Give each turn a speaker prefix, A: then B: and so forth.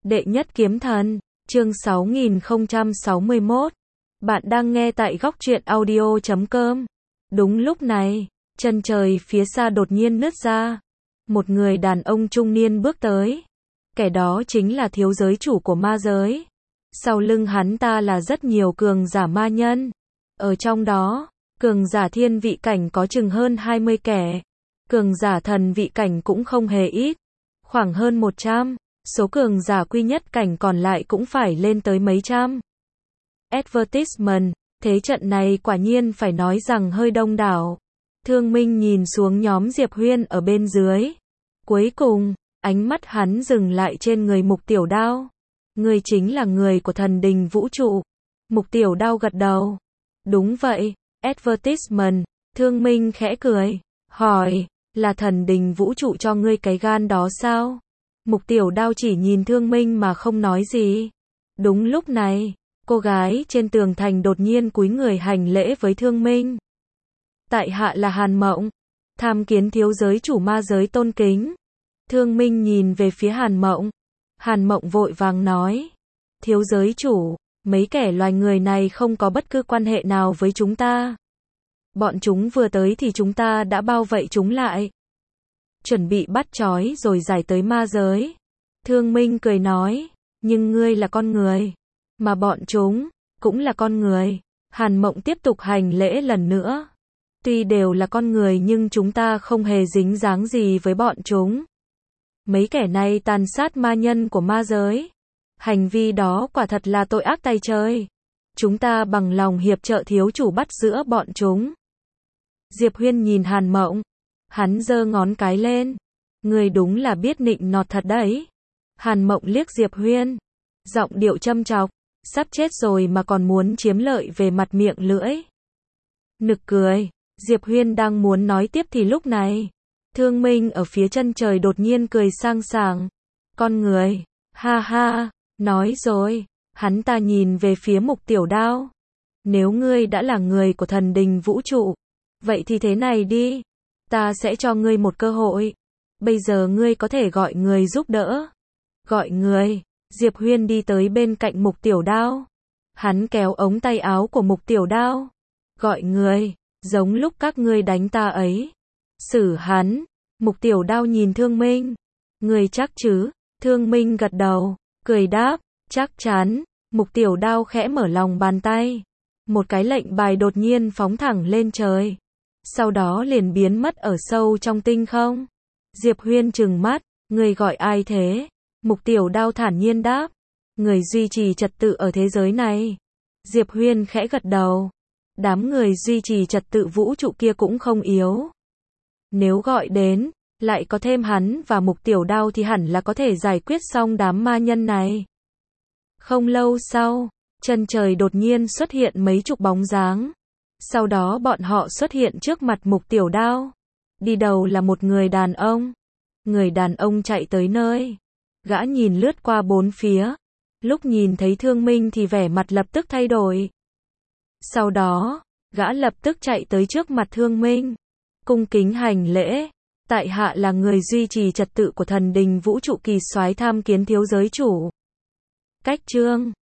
A: Đệ nhất kiếm thần, chương 6061. Bạn đang nghe tại góc truyện audio.com. Đúng lúc này, chân trời phía xa đột nhiên nứt ra. Một người đàn ông trung niên bước tới. Kẻ đó chính là thiếu giới chủ của ma giới. Sau lưng hắn ta là rất nhiều cường giả ma nhân. Ở trong đó, cường giả thiên vị cảnh có chừng hơn 20 kẻ. Cường giả thần vị cảnh cũng không hề ít. Khoảng hơn 100. Số cường giả quy nhất cảnh còn lại cũng phải lên tới mấy trăm. Advertisement, thế trận này quả nhiên phải nói rằng hơi đông đảo. Thương Minh nhìn xuống nhóm Diệp Huyên ở bên dưới. Cuối cùng, ánh mắt hắn dừng lại trên người Mục Tiểu Đao. Người chính là người của thần đình vũ trụ. Mục Tiểu Đao gật đầu. Đúng vậy, Advertisement, Thương Minh khẽ cười, hỏi, là thần đình vũ trụ cho ngươi cái gan đó sao? Mục Tiểu Đao chỉ nhìn Thương Minh mà không nói gì. Đúng lúc này, cô gái trên tường thành đột nhiên cúi người hành lễ với Thương Minh. Tại hạ là Hàn Mộng, tham kiến thiếu giới chủ ma giới tôn kính. Thương Minh nhìn về phía Hàn Mộng. Hàn Mộng vội vàng nói, thiếu giới chủ, mấy kẻ loài người này không có bất cứ quan hệ nào với chúng ta. Bọn chúng vừa tới thì chúng ta đã bao vây chúng lại. Chuẩn bị bắt trói rồi giải tới ma giới. Thương Minh cười nói, nhưng ngươi là con người, mà bọn chúng cũng là con người. Hàn Mộng tiếp tục hành lễ lần nữa. Tuy đều là con người nhưng chúng ta không hề dính dáng gì với bọn chúng. Mấy kẻ này tàn sát ma nhân của ma giới. Hành vi đó quả thật là tội ác tày trời. Chúng ta bằng lòng hiệp trợ thiếu chủ bắt giữa bọn chúng. Diệp Huyên nhìn Hàn Mộng. Hắn giơ ngón cái lên. Người đúng là biết nịnh nọt thật đấy. Hàn Mộng liếc Diệp Huyên. Giọng điệu châm chọc. Sắp chết rồi mà còn muốn chiếm lợi về mặt miệng lưỡi. Nực cười. Diệp Huyên đang muốn nói tiếp thì lúc này, Thương Minh ở phía chân trời đột nhiên cười sang sảng. Con người. Ha ha. Nói rồi. Hắn ta nhìn về phía Mục Tiểu Đao. Nếu ngươi đã là người của thần đình vũ trụ, vậy thì thế này đi. Ta sẽ cho ngươi một cơ hội. Bây giờ ngươi có thể gọi người giúp đỡ. Gọi người. Diệp Huyên đi tới bên cạnh Mục Tiểu Đao. Hắn kéo ống tay áo của Mục Tiểu Đao. Gọi người. Giống lúc các ngươi đánh ta ấy. Xử hắn. Mục Tiểu Đao nhìn Thương Minh. Người chắc chứ? Thương Minh gật đầu. Cười đáp. Chắc chắn. Mục Tiểu Đao khẽ mở lòng bàn tay. Một cái lệnh bài đột nhiên phóng thẳng lên trời. Sau đó liền biến mất ở sâu trong tinh không. Diệp Huyên trừng mắt. Người gọi ai thế? Mục Tiểu Đao thản nhiên đáp. Người duy trì trật tự ở thế giới này. Diệp Huyên khẽ gật đầu. Đám người duy trì trật tự vũ trụ kia cũng không yếu. Nếu gọi đến, lại có thêm hắn và Mục Tiểu Đao thì hẳn là có thể giải quyết xong đám ma nhân này. Không lâu sau, chân trời đột nhiên xuất hiện mấy chục bóng dáng. Sau đó bọn họ xuất hiện trước mặt Mục Tiểu Đao. Đi đầu là một người đàn ông. Người đàn ông chạy tới nơi. Gã nhìn lướt qua bốn phía. Lúc nhìn thấy Thương Minh thì vẻ mặt lập tức thay đổi. Sau đó, gã lập tức chạy tới trước mặt Thương Minh. Cung kính hành lễ. Tại hạ là người duy trì trật tự của thần đình vũ trụ Kỳ Soái tham kiến thiếu giới chủ. Cách chương